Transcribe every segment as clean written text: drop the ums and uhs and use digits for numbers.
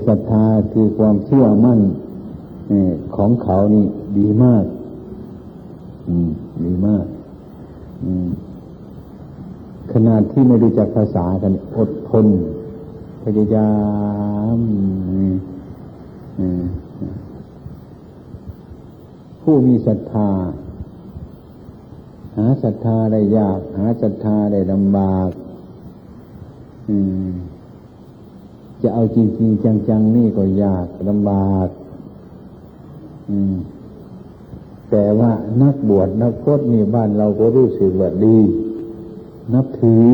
ศรัทธาคือความเชื่อมั่นของเขานี่ดีมากดีมากขนาดที่ไม่รู้จักภาษากันอดทนพยายามผู้มีศรัทธาหาศรัทธาได้ยากหาศรัทธาได้ลำบากจะเอาจริงๆจังๆนี่ก็ยากลำบากแต่ว่านักบวชนักพจน์นี่บ้านเราก็รู้สึกว่าดีนับถือ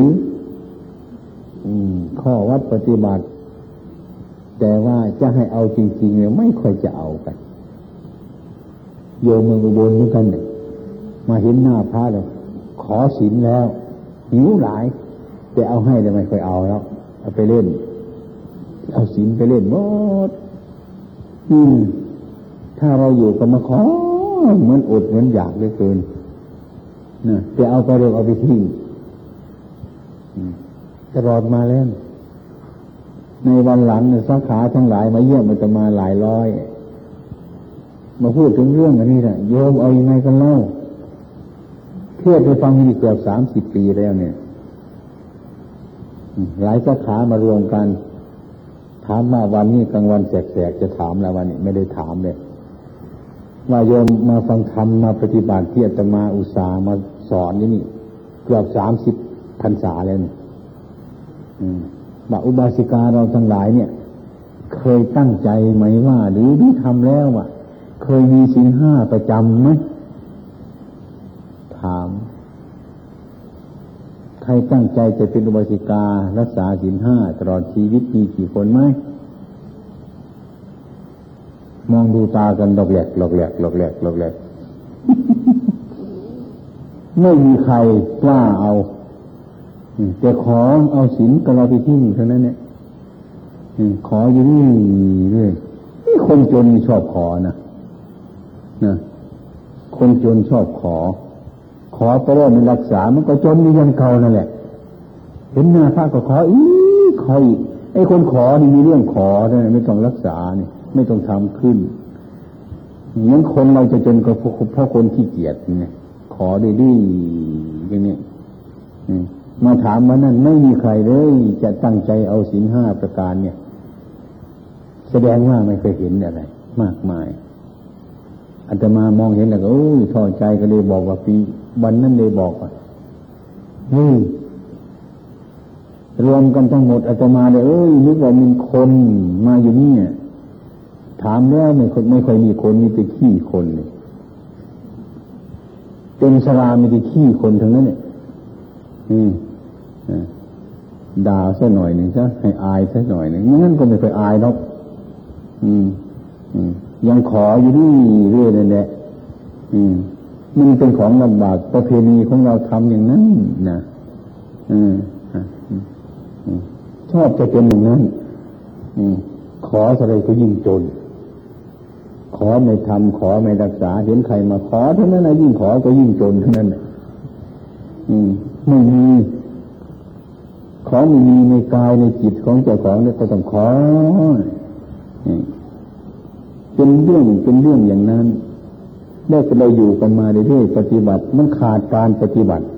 ข้อวัดปฏิบัติแต่ว่าจะให้เอาจริงๆเนี่ยไม่ค่อยจะเอากันโยมเมืองอุบลเหมือนกันเนี่ยมาเห็นหน้าพระเลยขอศีลแล้วหิวหลายแต่เอาให้เลยไม่ค่อยเอาแล้วเอาไปเล่นเอาศีลไปเล่นหมดถ้าเราอยู่ก็มาขอเหมือนอดเหมือนอยากเหลือเกินนะแต่เอาไปเรื่องเอาไปทิ้งตลอดมาแล้วในวันหลังเนี่ยสาขาทั้งหลายมาเยี่ยมมันจะมาหลายร้อยมาพูดถึงเรื่องอันนี้แหละโยมเอายังไงกันเล่าเทศไปฟังมีเกือบ30 ปีแล้วเนี่ยหลายสาขามารวมกันถามมาวันนี้กลางวันแสกๆจะถามแล้ววันนี้ไม่ได้ถามเลยว่าโยมมาฟังธรรมมาปฏิบัติที่อาตมาอุตส่าห์มาสอนนี่เกือบ30 พรรษาแล้วนี่อุบาสิกาเราทั้งหลายเนี่ยเคยตั้งใจไหมว่าหรือที่ทำแล้วว่าเคยมีศีล 5ประจำไหมถามใครตั้งใจจะเป็นอุบาสิการักษาศีล 5ตลอดชีวิตมีกี่คนไหมมองดูตากันหลอกแหลกไม่มีใครกล้าเอาแต่ขอเอาศีลกับเราไปที่นี่เท่านั้นเนี่ยขออยู่นี่เรื่อยนี่คนจนชอบขอนะคนจนชอบขอไปแล้วมันรักษามันก็จนอย่างเก่านั่นแหละเห็นหน้าพระก็ขออีกไอ้คนขอนี่มีเรื่องขอนะไม่ต้องรักษานี่ไม่ต้องทำขึ้นงั้นคนเราจะจนก็เพราะคนขี้เกียจเนี่ยขอได้ดีอย่างนี้มาถามว่านั่นไม่มีใครเลยจะตั้งใจเอาศีล 5ประการเนี่ยแสดงว่าไม่เคยเห็นอะไรมากมายอาตมามองเห็นแล้วก็ท้อใจก็เลยบอกว่าปีวันนั้นเลยบอกว่ารวมกันทั้งหมดอาตมาเลยนึกว่ามีคนมาอยู่นี่ถามแล้วไม่ค่อยมีคนมีแต่ขี้คนเลยเต็มศาลามีแต่ขี้คนทั้งนั้นเนี่ยด่าซะหน่อยหนึ่งซะให้อายซะหน่อยหนึ่งงั้นก็ไม่เคยอายหรอกยังขออยู่นี่เรื่อยนั่นแหละมันเป็นของลำบากประเพณีของเราทำอย่างนั้นนะชอบจะเป็นอย่างนั้นขออะไรก็ยิ่งจนขอไม่ทำขอไม่รักษาเห็นใครมาขอเท่านั้นนะยิ่งขอก็ยิ่งจนเท่านั้นไม่มีของไม่มีในกายในจิตของเจ้าของเนี่ยก็ต้องขอเป็นเรื่องอย่างนั้นได้ก็เราอยู่กันมาเรื่อยๆปฏิบัติมันขาดการปฏิบัติ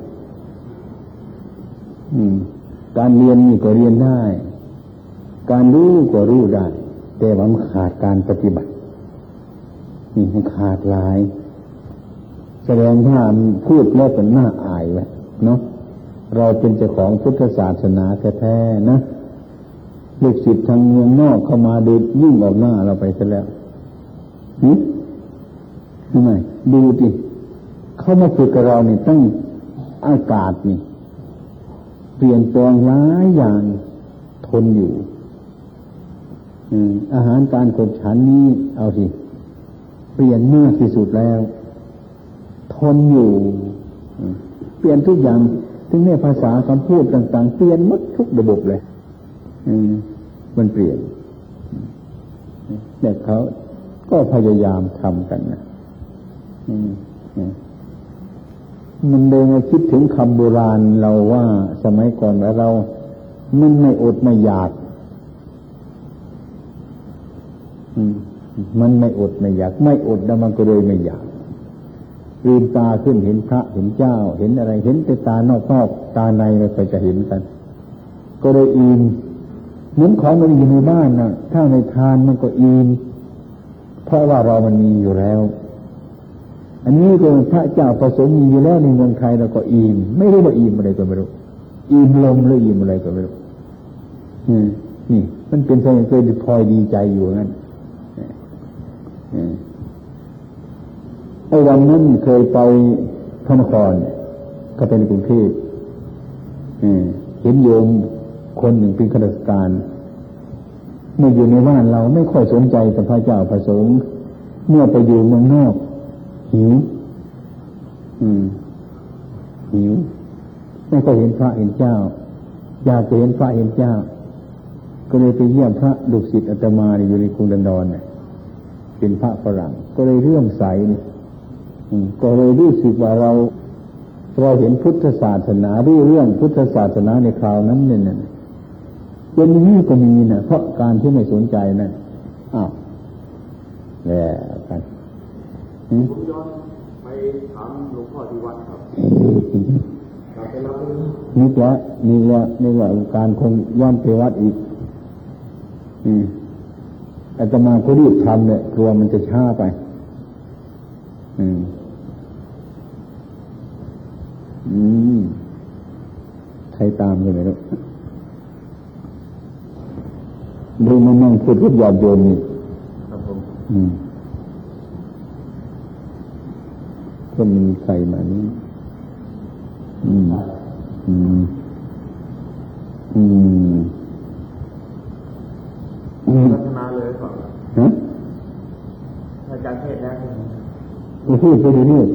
การเรียนนี่ก็เรียนได้การรู้ก็รู้ได้แต่ว่ามันขาดการปฏิบัตินี่มันขาดหลายแสดงว่าพูดแล้วเป็นน่าอายไว้เนาะเราเป็นเจ้าของพุทธศาสนาแท้ๆนะลูกศิษย์ทางเมืองนอกเข้ามาดูยิ่งออกหน้าเราไปซะแล้วทำไมดูดิเข้ามาฝึกกับเราเนี่ยตั้งอากาศนี่เปลี่ยนแปลงหลายอย่างทนอยู่อาหารการขบฉันนี้เอาสิเปลี่ยนมากที่สุดแล้วทนอยู่เปลี่ยนทุกอย่างถึงแม้ภาษาคำพูดต่างๆเปลี่ยนหมดทุกระบบเลยมันเปลี่ยนแต่เขาก็พยายามทำกันนะมันเลยมาคิดถึงคำโบราณเราว่าสมัยก่อนเรามันไม่อดไม่อยากมันไม่อดไม่อยากไม่อดแล้วมันก็เลยไม่อยากลืมตาขึ้นเห็นพระเห็นเจ้าเห็นอะไรเห็นแต่ตานอกตาในไม่ค่อยจะเห็นกันก็เลยอิ่มเหมือนของมันอยู่ในบ้านนะถ้าไม่ทานมันก็อิ่มเพราะว่าเรามันมีอยู่แล้วอันนี้ก็พระเจ้าประสงค์มีอยู่แล้วในเมืองไทยเราก็อิ่มไม่รู้ว่าอิ่มอะไรก็ไม่รู้อิ่มลมหรืออิ่มอะไรก็ไม่รู้นี่มันเป็นสิ่งที่พลอยดีใจอยู่งั้นไอ้วันนั้นเคยไปพระนครก็เป็นกรุงเทพเห็นโยมคนหนึ่งเป็นข้าราชการเมื่ออยู่ในบ้านเราไม่ค่อยสนใจกับพระเจ้าพระสงฆ์เมื่อไปอยู่เมืองนอกหิวไม่ค่อยเห็นพระเห็นเจ้าอยากจะเห็นพระเห็นเจ้าก็เลยไปเยี่ยมพระลูกศิษย์อาตมาอยู่ในกรุงลอนดอนเนี่ยเป็นพระฝรั่งก็เลยเลื่อมใสก็เลยรู้สึกว่าเราเห็นพุทธศาสนารู้เรื่องพุทธศาสนาในคราวนั้นเนี่ยเป็นอย่างนี้ก็มีนะเพราะการที่ไม่สนใจนั่นอ้าวแล้วกันผมย้อนไปถามหลวงพ่อที่วัดครับกลับไปรับนี่ว่าการคงย้อนไปวัดอีกอาตมาก็รีบทำเนี่ยกลัวมันจะช้าไปใครตามกันไหมลูกดูมันนั่งพูดกับญาติโยมนี่ครับผมก็มีใครมานี่พัฒนาเลยก่อนอาจารย์เทศแล้วพูดไปดูนี่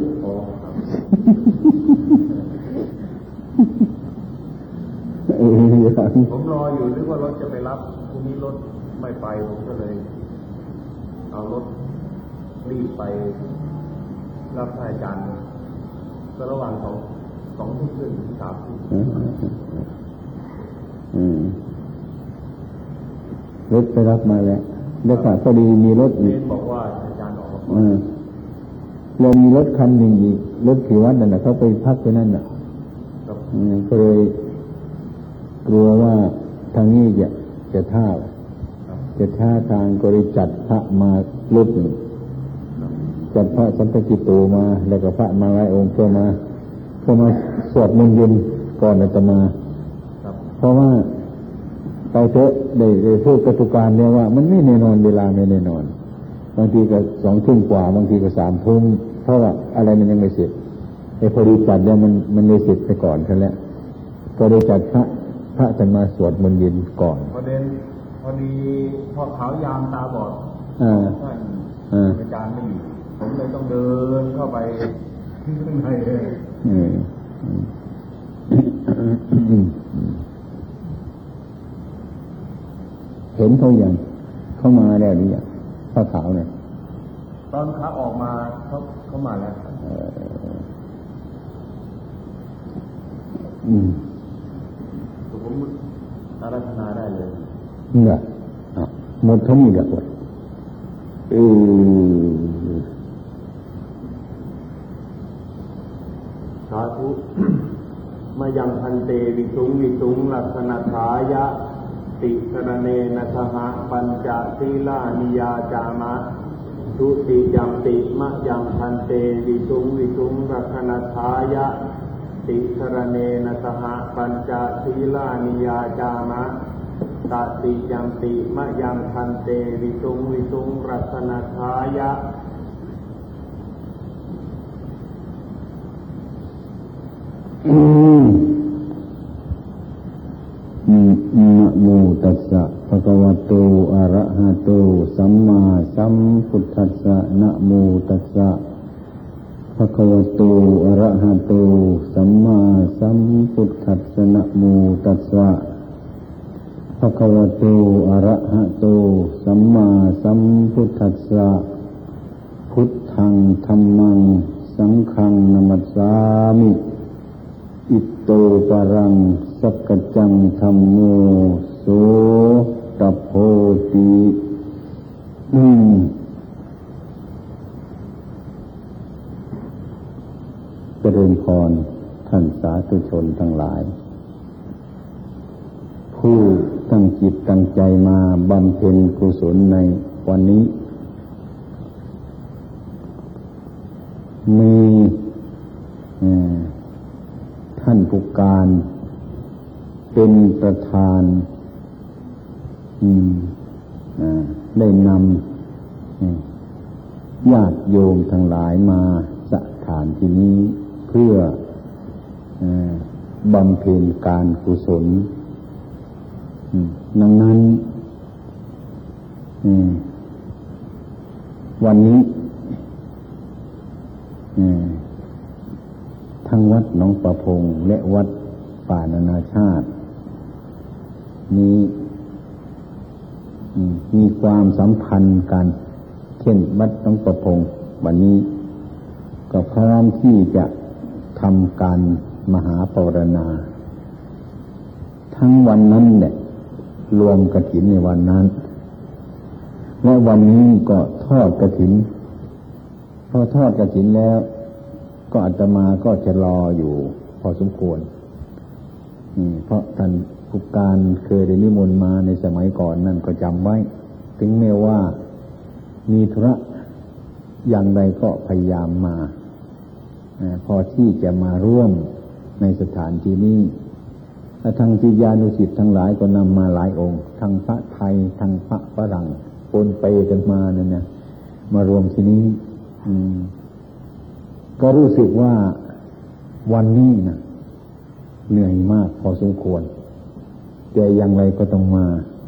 ผมรออยู่นึกว่ารถจะไปรับพรุ่งนี้รถไม่ไปผมก็เลยเอารถรีบไปรับอาจารย์ก็ระหว่าง2 ทุ่มครึ่งถึง3 ทุ่มรถไปรับมาแล้วพอดีมีรถอีกบอกว่าอาจารย์ออกเรามีรถคันหนึ่งอีกรถที่วัดนั่นแหละเขาไปพักไปนั่นน่ะก็เลยกลัวว่าทางนี้จะท่าทางก็เลยจัดพระมารถหนึ่งจัดพระสันตกิโตมาแล้วก็พระมาหลายองค์ก็มาสวดมนต์เย็นก่อนอาตมาเพราะว่าไปเถอะได้พูดกับทุกการเนี่ยว่ามันไม่แน่นอนเวลาไม่แน่นอนบางทีก็2 ทุ่มกว่าบางทีก็3 ทุ่มเพราะว่าอะไรมันยังไม่เสร็จไอ้พอดีจัดแล้วมันเลยเสร็จไปก่อนกันแล้วก็ได้จัดพระจะมาสวดมนต์เย็นก่อนพอดีพ่อขาวยามตาบอดท่านอาจารย์ไม่อยู่ผมเลยต้องเดินเข้าไปข้างในเห็นเขาอย่างเข้ามาแล้วนี่อย่างผ้าขาวเนี่ยตอนขาออกมาเขามาแล้วผมอาราธนาได้เลยเนี่ยหมดทั้งหมดเลยสาธุมายังพันเตวิสุงลักษณทายะติสรเนนะสหปัญจศีลานิยาจามะทุติยัมปิมะยังพันเตวิสุงลักษณทายะติสรเนนะสหปัญจศีลานิยาจามะตติยัมปิมะยังพันเตวิสุงลักษณทายะนะโมตัสสะภะคะวะโตอะระหะโตสัมมาสัมพุทธัสสะนะโมตัสสะภะคะวะโตอะระหะโตสัมมาสัมพุทธัสสะนะโมตัสสะภะคะวะโตอะระหะโตสัมมาสัมพุทธัสสะพุทธังธัมมังสังฆังนะมัสสามิอิโตปะรังสักกัจจังธัมโมโสตโพติเจริญพรท่านสาธุชนทั้งหลายผู้ตั้งจิตตั้งใจมาบำเพ็ญกุศลในวันนี้มีท่านผู้การเป็นประธานได้นำญาติโยมทั้งหลายมาสถานที่นี้เพื่อบำเพ็ญการกุศลดังนั้นวันนี้ทั้งวัดหนองประพงและวัดป่านานาชาตินี้มีความสัมพันธ์กันเช่นวัดหนองประพงวันนี้ก็พร้อมที่จะทำการมหาปวารณาทั้งวันนั้นเนี่ยรวมกฐินในวันนั้นและวันนี้ก็ทอดกฐินพอทอดกฐินแล้วก็อาตมาก็จะรออยู่พอสมควรเพราะท่านผู้การเคยได้นิมนต์มาในสมัยก่อนนั่นก็จำไว้ถึงแม้ว่ามีธุระอย่างใดก็พยายามมาพอที่จะมาร่วมในสถานที่นี้และทางศิษยานุศิษย์ทั้งหลายก็นำมาหลายองค์ทั้งพระไทยทั้งพระฝรั่งปนไปกันมาเนี่ยมารวมที่นี้ก็รู้สึกว่าวันนี้นะเหนื่อยมากพอสมควรแต่อย่างไรก็ต้องมา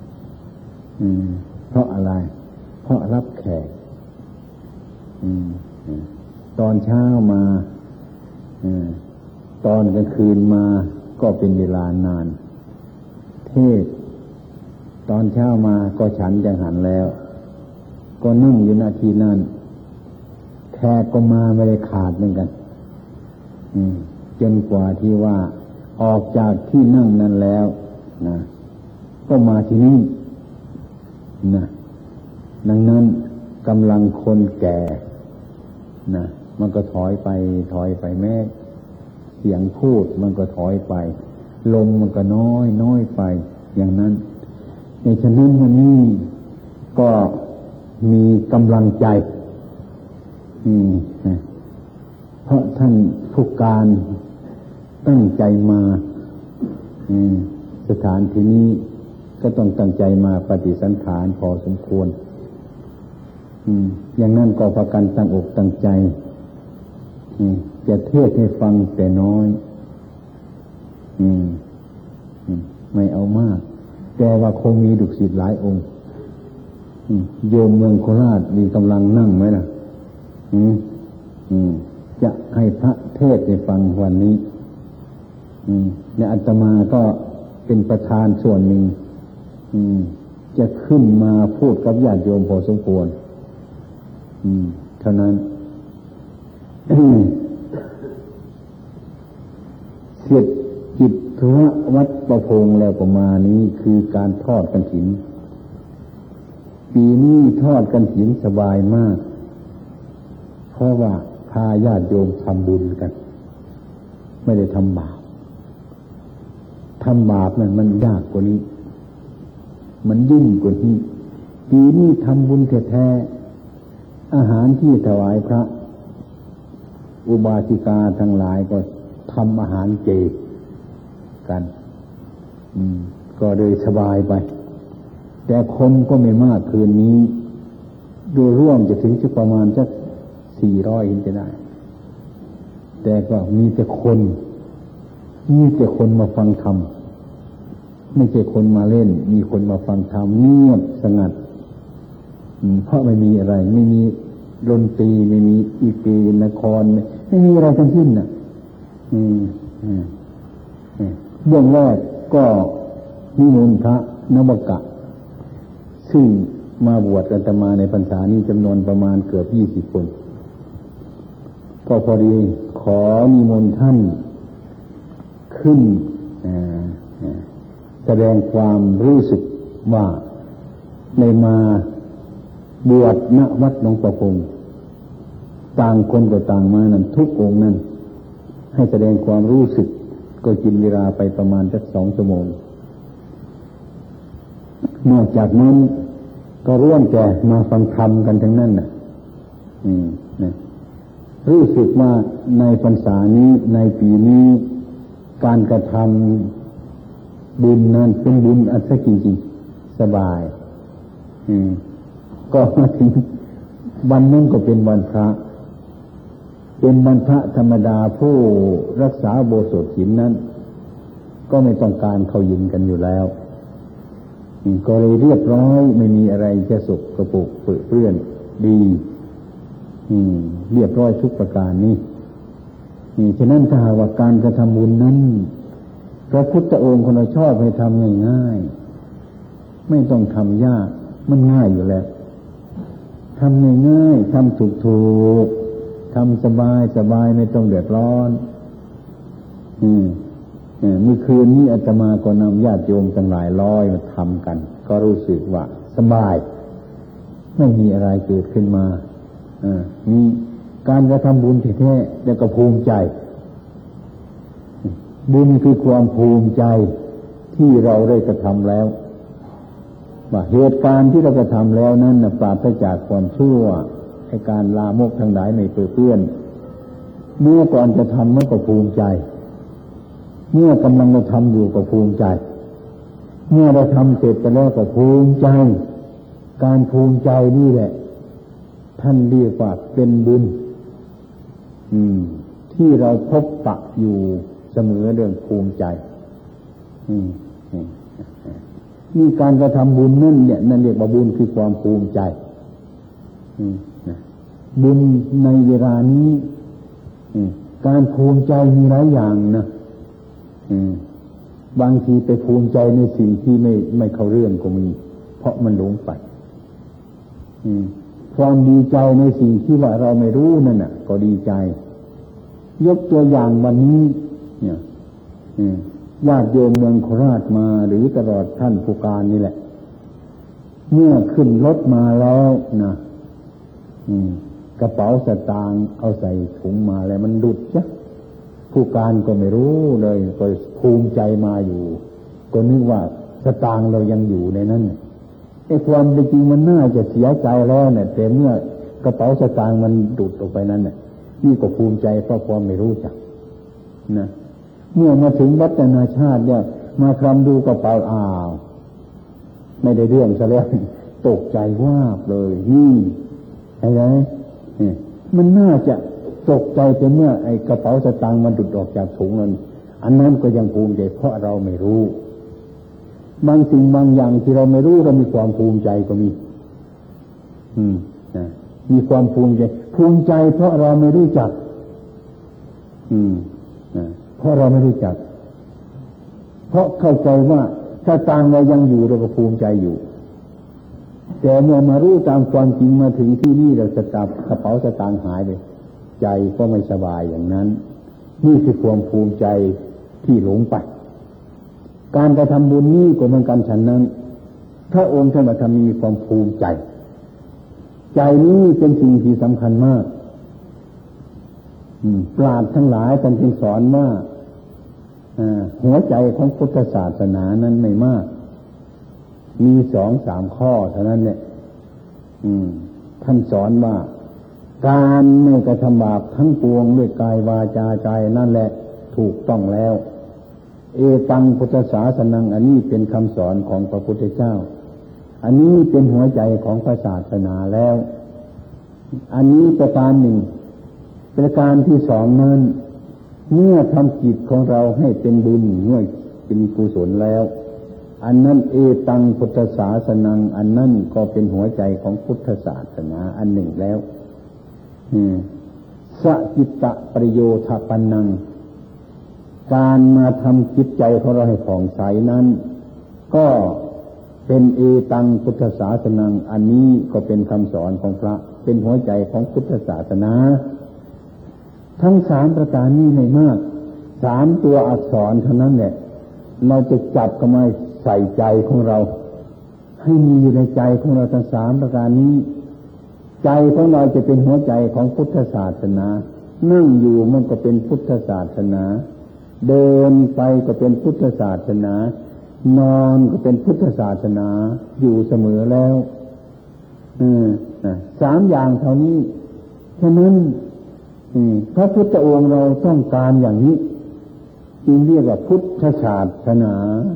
เพราะอะไรเพราะรับแขกตอนเช้ามาตอนกลางคืนมาก็เป็นเวลานานเทศตอนเช้ามาก็ฉันจังหันแล้วก็นั่งอยู่นาทีนั้นแขกก็มาไม่ได้ขาดเหมือนกันจนกว่าที่ว่าออกจากที่นั่งนั้นแล้วนะก็มาที่นี่นะดังนั้นกำลังคนแก่นะมันก็ถอยไปแม้เสียงพูดมันก็ถอยไปลมมันก็น้อยไปอย่างนั้นในฉะนั้นวันนี้ก็มีกำลังใจเพราะท่านผู้การตั้งใจมาสถานที่นี้ก็ต้องตั้งใจมาปฏิสันถานพอสมควรอย่างนั้นก็พากันตั้งอกตั้งใจจะเทศให้ฟังแต่น้อยไม่เอามากแต่ว่าคงมีดุสิตหลายองค์โยมเมืองโคราชมีกำลังนั่งไหมล่ะจะให้พระเทศให้ฟังวันนี้และอาตมาก็เป็นประธานส่วนหนึ่งจะขึ้นมาพูดกับญาติโยมพอสมควรเท่านั้นเสร็จกิจธุระวัดประพงแล้วก็มานี้คือการทอดกฐินปีนี้ทอดกฐินสบายมากเพราะว่าพาญาติโยมทำบุญกันไม่ได้ทำบาปนั่นมันยากกว่านี้มันยิ่งกว่านี้ปีนี้ทำบุญแท้ๆอาหารที่ถวายพระอุบาสิกาทั้งหลายก็ทำอาหารเจกันก็เลยสบายไปแต่คนก็ไม่มากคืนนี้โดยร่วมจะถึงที่ประมาณสัก400เห็นจะได้แต่ก็มีแต่คนมาฟังธรรมไม่ใช่คนมาเล่นมีคนมาฟังธรรมเงียบสงัดเพราะไม่มีอะไรไม่มีดนตรีไม่มีอีปีนครไม่มีอะไรทั้งสิ้นน่ะเบื้องแรกก็นิมนต์พระนวกะซึ่งมาบวชอาตมาในพรรษานี้จำนวนประมาณเกือบ20 คนก็พอดีขอนิมนต์ท่านขึ้นแสดงความรู้สึกว่าได้มาบวชณวัดหนองประพงต่างคนก็ต่างมานั่นทุกองค์นั้นให้แสดงความรู้สึกก็กินเวลาไปประมาณสัก2 ชั่วโมงนอกจากนั้นก็ร่วมแต่มาฟังธรรมกันทั้งนั้นน่ะนะรู้สึกว่าในพรรษานี้ในปีนี้การกระทำบุญนั้นเป็นบุญอัศจริงๆสบายก็มาถึงวันนั้นก็เป็นวันพระเป็นวันพระธรรมดาผู้รักษาอุโบสถศีลนั้นก็ไม่ต้องการเข้ายินกันอยู่แล้วก็เลยเรียบร้อยไม่มีอะไรจะสกปรกเปื้อนดีเรียบร้อยทุกประการนี้ฉะนั้นถ้าหากว่าการกระทำบุญนั้นพระพุทธองค์คนเราชอบให้ทำง่ายๆไม่ต้องทำยากมันง่ายอยู่แล้วทำง่ายๆทำถูกๆทำสบายไม่ต้องเดือดร้อนเมื่อคืนนี้อาตมาก็นำญาติโยมตั้งหลายร้อยมาทำกันก็รู้สึกว่าสบายไม่มีอะไรเกิดขึ้นมามีการกระทำบุญแท้ๆแล้วก็ภูมิใจบุญคือความภูมิใจที่เราได้กระทำแล้วว่าเหตุการณ์ที่เรากระทำแล้วนั้นปราศจากความชั่วให้การลามกทั้งหลายไม่เปื้อนเมื่อก่อนจะทำมันก็ภูมิใจเมื่อกำลังจะทำอยู่ก็ภูมิใจเมื่อเราทำเสร็จไปแล้วก็ภูมิใจการภูมิใจนี่แหละท่านเรียกว่าเป็นบุญที่เราพบปะอยู่เสมอเรื่องภูมิใจนี่การกระทำบุญนั่นเนี่ยนั่นเรียกว่าบุญคือความภูมิใจบุญในเวลานี้การภูมิใจมีหลายอย่างนะบางทีไปภูมิใจในสิ่งที่ไม่เข้าเรื่องก็มีเพราะมันหลงไปความดีใจในสิ่งที่ว่าเราไม่รู้นั่นน่ะก็ดีใจยกตัวอย่างวันนี้เนี่ยญาติโยมเมืองโคราชมาหรือตลอดท่านผู้การนี่แหละเมื่อขึ้นรถมาแล้วนะกระเป๋าสตางค์เอาใส่ถุงมาแล้วมันดุดจ้ะผู้การก็ไม่รู้เลยก็ภูมิใจมาอยู่ก็นึกว่าสตางค์เรายังอยู่ในนั้นไอ้ความจริงมันน่าจะเสียใจแล้วเนี่ยแต่เมื่อกระเป๋าสตางค์มันดุดออกไปนั้นเนี่ยนี่ก็ภูมิใจเพราะความไม่รู้จักนะเมื่อมาถึงวัดนานาชาติเนี่ยมาคลำดูกระเป๋าอ้าวไม่ได้เรื่องซะแล้วตกใจว่าบเลยอะไรมันน่าจะตกใจแต่เมื่อไอ้กระเป๋าสตางค์มันดุดออกจากถุงนั้นอันนั้นก็ยังภูมิใจเพราะเราไม่รู้บางสิ่งบางอย่างที่เราไม่รู้เรามีความภูมิใจก็มีมีความภูมิใจเพราะเราไม่รู้จักเพราะเราไม่รู้จักเพราะเข้าใจว่าถ้าตังเรายังอยู่เราก็ภูมิใจอยู่แต่เมื่อมารู้ตามความจริงมาถึงที่นี่เราจะจับกระเป๋าสตางค์หายเลยใจก็ไม่สบายอย่างนั้นนี่คือความภูมิใจที่หลงไปการกระทำบุญนี้ก็เหมือนกันฉันนั้นถ้าองค์ท่านมาทำมีความภูมิใจใจนี้เป็นสิ่งที่สำคัญมากปราชญ์ทั้งหลายท่านจึงสอนว่าหัวใจของพุทธศาสนานั้นไม่มากมี 2-3 ข้อเท่านั้นเนี่ยท่านสอนว่าการไม่กระทำบาปทั้งปวงด้วยกายวาจาใจนั่นแหละถูกต้องแล้วเอตังพุทธศาสนังอันนี้เป็นคำสอนของพระพุทธเจ้าอันนี้เป็นหัวใจของพระศาสนาแล้วอันนี้ประการหนึ่งประการที่สองนั้นเมื่อทำจิตของเราให้เป็นบุญเมื่อเป็นกุศลแล้วอันนั้นเอตังพุทธศาสนังอันนั้นก็เป็นหัวใจของพุทธศาสนาอันหนึ่งแล้วสจิตตประโยชน์ปันนังการมาทำจิตใจของเราให้ผ่องใสนั้นก็เป็นเอตังพุทธศาสนังอันนี้ก็เป็นคำสอนของพระเป็นหัวใจของพุทธศาสนาทั้ง3ประการนี้ไม่มาก3ตัวอักษรเท่านั้นแหละเราจะจับเข้ามาใส่ใจของเราให้มีอยู่ในใจของเราทั้ง3ประการนี้ใจของเราจะเป็นหัวใจของพุทธศาสนานั่งอยู่มันก็เป็นพุทธศาสนาเดินไปก็เป็นพุทธศาสนานอนก็เป็นพุทธศาสนาอยู่เสมอแล้วสามอย่างเท่านี้ฉะนั้นพระพุทธองค์เราต้องการอย่างนี้จึงเรียกว่าพุทธศาสนา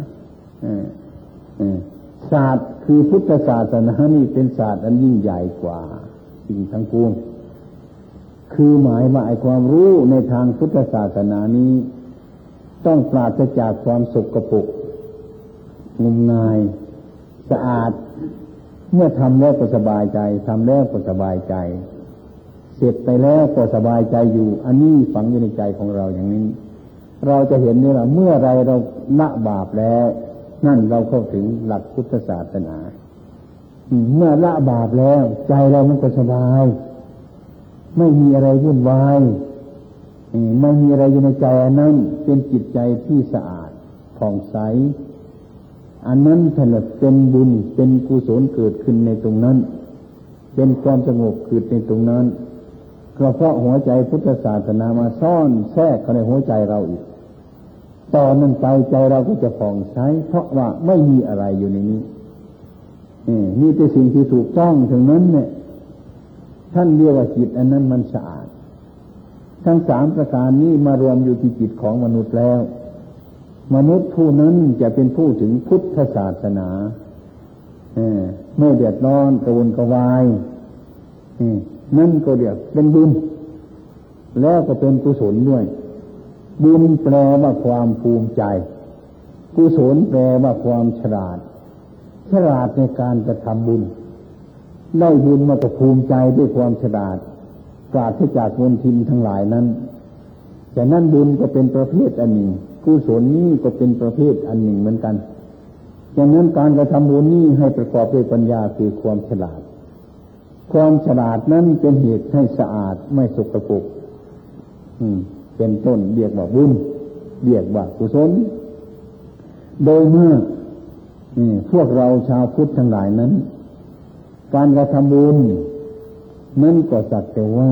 ศาสตร์คือพุทธศาสนานี่เป็นศาสตร์อันยิ่งใหญ่กว่าสิ่งทั้งปวงคือหมายว่าไอ้ความรู้ในทางพุทธศาสนานี้ต้องปราศจากความสกปรกงมงายสะอาดเมื่อทำแล้วก็สบายใจทำแล้วก็สบายใจเสร็จไปแล้วก็สบายใจอยู่อันนี้ฝังอยู่ในใจของเราอย่างนี้เราจะเห็นนี่แหละเมื่อไรเราละบาปแล้วนั่นเราเข้าถึงหลักพุทธศาสนาเมื่อละบาปแล้วใจเรามันก็สบายไม่มีอะไรวุ่นวายไม่มีอะไรอยู่ในใจอันนั้นเป็นจิตใจที่สะอาดผ่องใสอันนั้นถนัดเป็นบุญเป็นกุศลเกิดขึ้นในตรงนั้นเป็นความสงบเกิดในตรงนั้นเพราะหัวใจพุทธศาสนามาซ่อนแทรกเข้าในหัวใจเราอีกตอนนั้นไปใจเราก็จะผ่องใสเพราะว่าไม่มีอะไรอยู่ในนี้มีแต่สิ่งที่ถูกต้องถึงนั้นเนี่ยท่านเรียกว่าจิตอันนั้นมันสะอาดทั้งสามประการนี้มารวมอยู่ที่จิตของมนุษย์แล้วมนุษย์ผู้นั้นจะเป็นผู้ถึงพุทธศาสนาไม่เดือดร้อนกระวนกระวายนั่นก็เรียกเป็นบุญแล้วก็เป็นกุศลด้วยบุญแปลว่าความภูมิใจกุศลแปลว่าความฉลาดในการกระทำบุญได้บุญมาก็ภูมิใจด้วยความฉลาดปราศจากมลทินทั้งหลายนั้นแต่นั่นบุญก็เป็นประเภทอันหนึ่งกุศลนี้ก็เป็นประเภทอันหนึ่งเหมือนกันดังนั้นการกระทำบุญนี้ให้ประกอบด้วยปัญญาคือความฉลาดนั้นเป็นเหตุให้สะอาดไม่สกปรกเป็นต้นเรียกว่าบุญเรียกว่ากุศลโดยเมื่อพวกเราชาวพุทธทั้งหลายนั้นการกระทำบุญนั่นก็สักแต่ว่า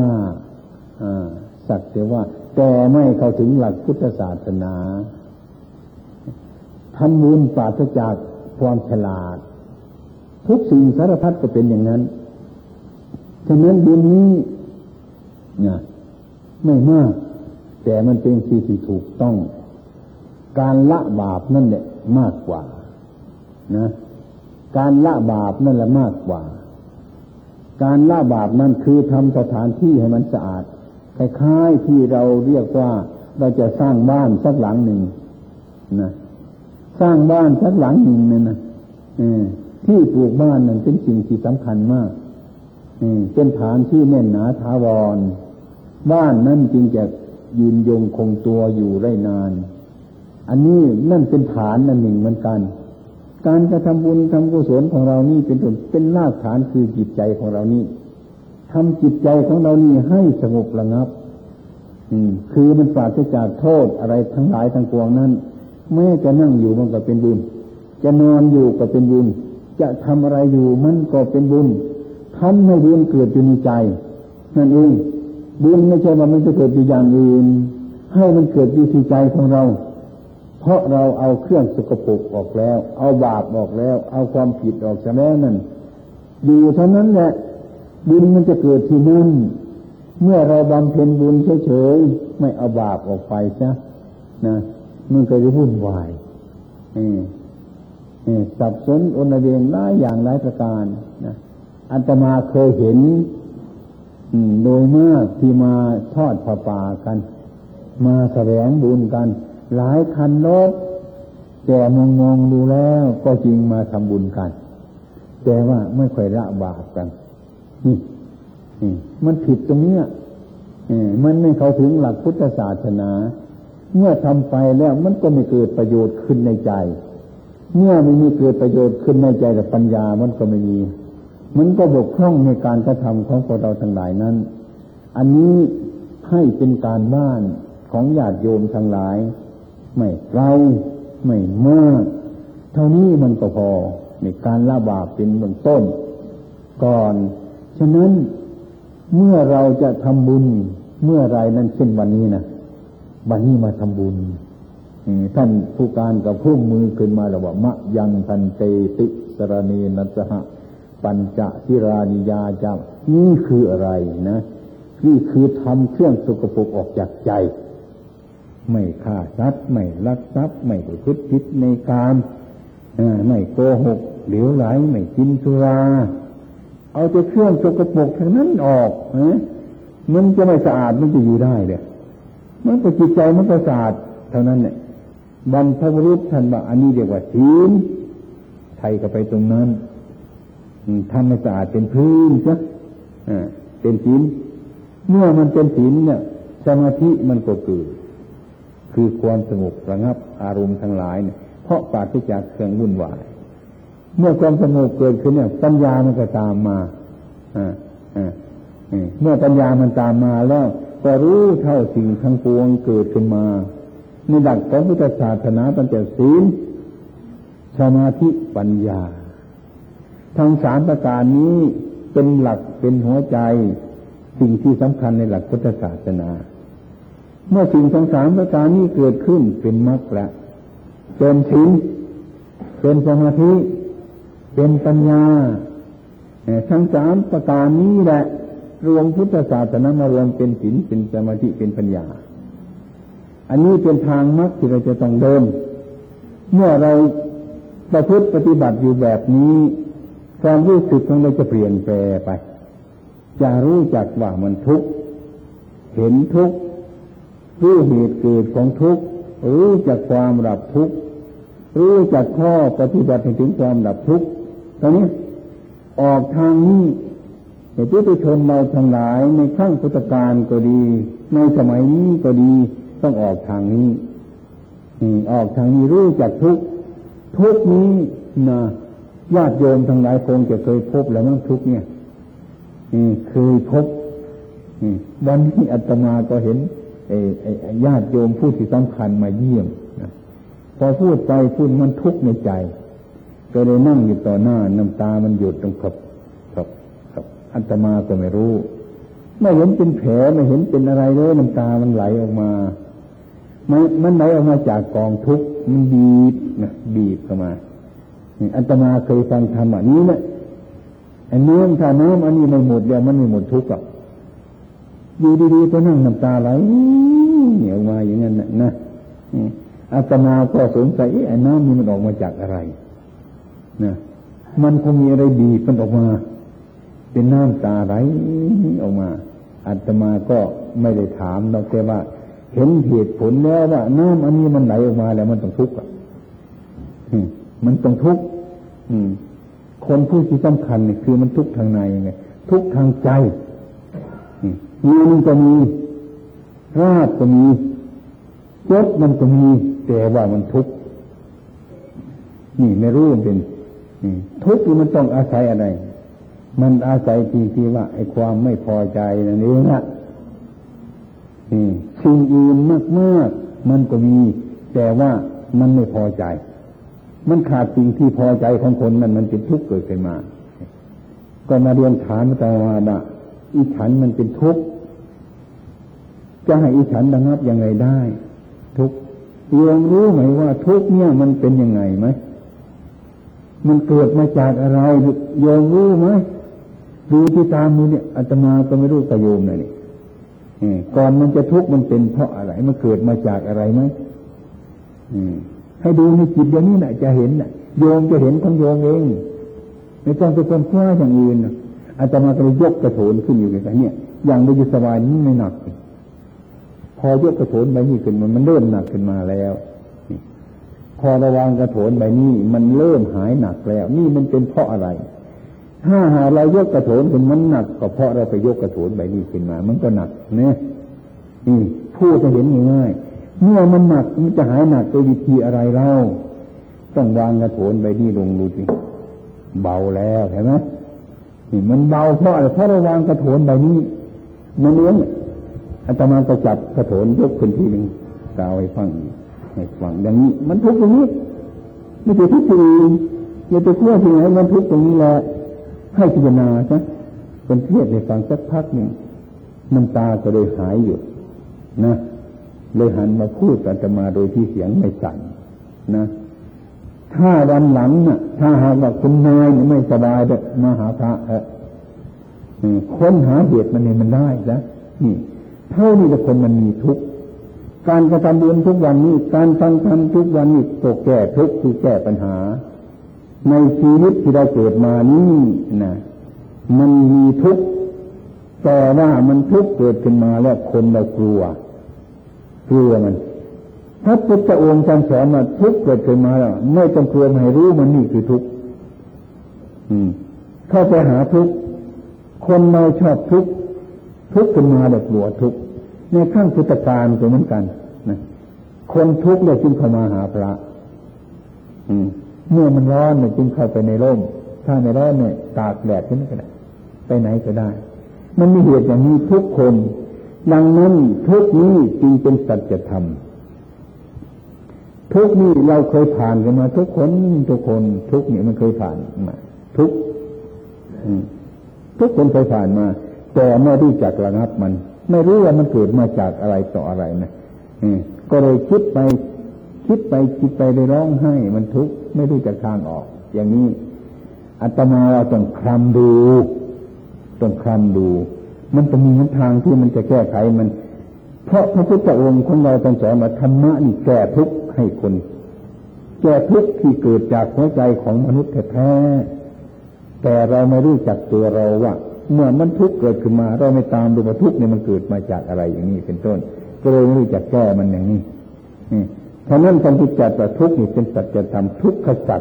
แต่ไม่เข้าถึงหลักพุทธศาสนาทำบุญปราศจากความฉลาดทุกสิ่งสารพัดก็เป็นอย่างนั้นฉะนั้นบุญนี้ไม่มากแต่มันเป็นสิ่งที่ถูกต้องการละบาปนั่นแหละมากกว่านะการละบาปนั่นแหละมากกว่าการละบาปนั่นคือทำสถานที่ให้มันสะอาดคล้ายๆที่เราเรียกว่าเราจะสร้างบ้านสักหลังหนึ่งนะสร้างบ้านสักหลังหนึ่งเนี่ยนะที่ปลูกบ้านนั่นเป็นสิ่งที่สำคัญมากเป็นฐานที่แน่นหนาถาวรบ้านนั้นจึงจะยืนยงคงตัวอยู่ได้นานอันนี้นั่นเป็นฐานอันหนึ่งเหมือนกันการกระทำบุญทำกุศลของเรานี่เป็นรากฐานคือจิตใจของเรานี่ทำจิตใจของเรานี่ให้สงบระงับคือมันปราศจากโทษอะไรทั้งหลายทั้งปวงนั้นแม้จะนั่งอยู่มันก็เป็นบุญจะนอนอยู่ก็เป็นบุญจะทำอะไรอยู่มันก็เป็นบุญทำให้บุญเกิดอยู่ในใจนั่นเองบุญไม่ใช่ว่ามันจะเกิดอยู่อย่างอื่นให้มันเกิดอยู่ที่ใจของเราเพราะเราเอาเครื่องสกปรกออกแล้วเอาบาปออกแล้วเอาความผิดออกแล้วนั่นอยู่เท่านั้นแหละบุญมันจะเกิดที่นั่นเมื่อเราบำเพ็ญบุญเฉยๆไม่เอาบาปออกไปซะนะมันก็จะวุ่นวายสับสนอนละเวงหลายอย่างหลายประการนะอาตมาเคยเห็นโดยมากที่มาทอดผ้าป่ากันมาแสวงบุญกันหลายคันรถแต่มองดูแล้วก็จริงมาทำบุญกันแต่ว่าไม่ค่อยละบาปกันมันผิดตรงนี้มันไม่เข้าถึงหลักพุทธศาสนาเมื่อทำไปแล้วมันก็ไม่เกิดประโยชน์ขึ้นในใจเมื่อไม่มีเกิดประโยชน์ขึ้นในใจแต่ปัญญามันก็ไม่มีมันก็บกพร่องในการกระทำของพวกเราทั้งหลายนั้นอันนี้ให้เป็นการบ้านของญาติโยมทั้งหลายไม่ไกลไม่มากเท่านี้มันก็พอในการละบาปเป็นเบื้องต้นก่อนฉะนั้นเมื่อเราจะทำบุญเมื่อไรนั้นเช่นวันนี้นะวันนี้มาทำบุญท่านผู้การกับพุ่มมือขึ้นมาแล้วว่ามะยังพันเตติสรณีนัสหะปัญจสิรานิยาจานี่คืออะไรนะนี่คือทำเครื่องสกปรกออกจากใจไม่ฆ่าสัตว์ไม่ลักทรัพย์ไม่ประพฤติผิดในกามไม่โกหกเหลวไหลไม่กินสุราเอาแต่เครื่องสกปรกทั้งนั้นออกมันจะไม่สะอาดมันจะอยู่ได้เลยมันก็จิตใจมันก็สะอาดเท่านั้นเนี่ยบรรพบุรุษท่านว่าอันนี้เรียกว่าศีลไทยก็ไปตรงนั้นทำให้สะอาดเป็นพื้นซะเป็นศีลเมื่อมันเป็นศีลเนี่ยสมาธิมันก็เกิดคือความสงบระงับอารมณ์ทั้งหลายเนี่ยเพราะปราศจากเครื่องวุ่นวายเมื่อความสงบเกิดขึ้นเนี่ยปัญญามันก็ตามมาเมื่อปัญญามันตามมาแล้วก็รู้เท่าสิ่งทั้งปวงเกิดขึ้นมาในหลักของพุทธศาสนาตั้งแต่ศีลสมาธิปัญญาทั้งสามประการนี้เป็นหลักเป็นหัวใจสิ่งที่สำคัญในหลักพุทธศาสนาเมื่อสิ่งทั้งสามประการนี้เกิดขึ้นเป็นมรรคแล้วเป็นศีลเป็นสมาธิเป็นปัญญาทั้งสามประการนี้แหละรวมพุทธศาสนามารวมเป็นศีลเป็นสมาธิเป็นปัญญาอันนี้เป็นทางมรรคที่เราจะต้องเดินเมื่อเราประพฤติปฏิบัติอยู่แบบนี้ความรู้สึกของเราจะเปลี่ยนแปลไปจะรู้จักว่ามันทุกข์เห็นทุกข์รู้เหตุเกิดของทุกข์รู้จักความดับทุกข์รู้จักข้อปฏิบัติถึงความดับทุกข์ตอนนี้ออกทางนี้ในปุถุชนเราทั้งหลายในครั้งพุทธกาลก็ดีในสมัยนี้ก็ดีต้องออกทางนี้ออกทางนี้รู้จักทุกข์ทุกข์นี้นะญาติโยมทั้งหลายคงจะเคยพบแล้วมั้งทุกข์เนี่ยเคยพบวันนี้อาตมาก็เห็นญาติโยมผู้ที่สำคัญมาเยี่ยมนะพอพูดไปพูดมันทุกข์ในใจก็เลยนั่งอยู่ต่อหน้าน้ำตามันหยดตรงขับอาตมาก็ไม่รู้ไม่เห็นเป็นแผลไม่เห็นเป็นอะไรเลยน้ำตามันไหลออกมามันไหลออกมาจากกองทุกข์มันบีบเข้ามาอาตมาเคยฟังธรรมอันนี้นะอันนี้ถ้าน้ำอันนี้ไม่หมดเดี๋ยวมันไม่หมดทุกข์หรอกอยู่ดีๆก็นั่งน้ำตาไหลออกมาอย่างนั้นนะอาตมาก็สงสัยไอ้น้ำนี้มันออกมาจากอะไรนะมันคงมีอะไรบีบมันออกมาเป็นน้ำตาไหลออกมาอาตมาก็ไม่ได้ถามเราแต่ว่าเห็นเหตุผลแล้วว่าน้ำอันนี้มันไหลออกมาแล้วมันต้องทุกข์มันต้องทุกข์คนผู้ที่สำคัญนี่คือมันทุกข์ทางในไงทุกข์ทางใจเงินก็มีราบก็มียศมันก็มีแต่ว่ามันทุกข์นี่ไม่รู้มันเป็นทุกข์มันต้องอาศัยอะไรมันอาศัยที่ว่าไอ้ความไม่พอใจนั่นเองนะสิ่งอื่นมากๆมันก็มีแต่ว่ามันไม่พอใจมันขาดสิ่งที่พอใจของคนนั้นมันเป็นทุกข์เกิดขึ้นมาก็มาเรียนถามอาตมาว่าอีฉันมันเป็นทุกข์จะให้อีฉันระงับยังไงได้ทุกข์โยมรู้ไหมว่าทุกข์เนี่ยมันเป็นยังไงไหมมันเกิดมาจากอะไรโยมรู้ไหมดูที่ตามมือเนี่ยอาตมาก็ไม่รู้กับโยมเลยนี่ก่อนมันจะทุกข์มันเป็นเพราะอะไรมันเกิดมาจากอะไรไหมให้ดูในจิตอย่างนี้น่ะจะเห็นน่ะโยมจะเห็นของโยมเองไม่ต้องไปค้นคว้าอย่างอื่นอาตมาก็เลยยกกระโถนขึ้นอยู่แบบนี้อย่างไม่สบายนี่ไม่หนักพอยกกระโถนใบนี้ขึ้นมันเริ่มหนักขึ้นมาแล้วพอระวังกระโถนใบนี้มันเริ่มหายหนักแล้วนี่มันเป็นเพราะอะไรถ้าหาเรายกกระโถนขึ้นมันหนักก็เพราะเราไปยกกระโถนใบนี้ขึ้นมามันก็หนักเนี่ยพูดจะเห็นง่ายๆเมื่อมันหนักมันจะหายหนักโดยวิธีอะไรเล่าต้องวางกระโถนใบนี้ลงดูสิเบาแล้วเห็นไหมนี่มันเบาเพราะอะไรเพราะเราวางกระโถนใบนี้มันเลี้ยงอาตมาก็จับกระโถนยกขึ้นทีหนึ่งกล่าวให้ฟังอย่างนี้มันทุกข์ตรงนี้ไม่ใช่ทุกข์ตรงอื่นอย่าไปกลัวที่ไหนมันทุกข์ตรงนี้แหละให้พิจารณาซะคนเทศในฟังสักพักหนึ่งน้ำตาก็เลยหายอยู่นะเลยหันมาพูดกับอาตมาโดยที่เสียงไม่สั่นนะถ้าวันหลังน่ะถ้าหากว่าคุณนายไม่สบายแบบมาหาพระค้นหาเหตุมันได้นะนี่เท่านี้แต่คนมันมีทุกข์การกระทำบุญทุกวันนี้การฟังธรรมทุกวันนี้ก็แก้ทุกข์คือแก้ปัญหาในชีวิตที่เราเกิดมานี่นะมันมีทุกข์แต่ว่ามันทุกข์เกิดขึ้นมาแล้วคนเรากลัวมันพระพุทธองค์ท่านสอนว่าทุกข์เกิดขึ้นมาแล้วไม่ต้องกลัวให้รู้มันนี่คือทุกข์เข้าไปหาทุกข์คนเราชอบทุกข์ขึ้นมาแล้วกลัวทุกข์ในขั้งพุทธกาลก็เหมือนกันนะคนทุกข์เลยจึงเข้ามาหาพระเมื่อมันร้อนเนี่ยจึงเข้าไปในร่มถ้าไม่ร้อนเนี่ยตากแดดที่นั่นก็ได้ไปไหนก็ได้มันมีเหตุอย่างนี้ทุกคนดังนั้นทุกนี้จึงเป็นสัจธรรมทุกนี้เราเคยผ่านกันมาทุกคนทุกนี้มันเคยผ่านมาทุกคนเคยผ่านมาแต่ไม่รู้จักระงับมันไม่รู้ว่ามันเกิดมาจากอะไรต่ออะไรนะก็เลยคิดไปเลยร้องไห้มันทุกข์ไม่รู้จักทางออกอย่างนี้อาตมาเราต้องคลำดูมันจะมีทางที่มันจะแก้ไขมันเพราะพระพุทธองค์ของเราต้องสอนว่าธรรมะนี่แก้ทุกข์ให้คนแก้ทุกข์ที่เกิดจากหัวใจของมนุษย์แท้ๆแต่เราไม่รู้จักตัวเราว่าเมื่อมันทุกข์เกิดขึ้นมาเราไม่ตามดูว่าทุกข์เนี่ยมันเกิดมาจากอะไรอย่างนี้เป็นต้นก็เลยไม่รู้จักแก้มันอย่างนี้เพราะนั้นการพิจารณาทุกข์นี่เป็นสัจธรรมทุกขสัจ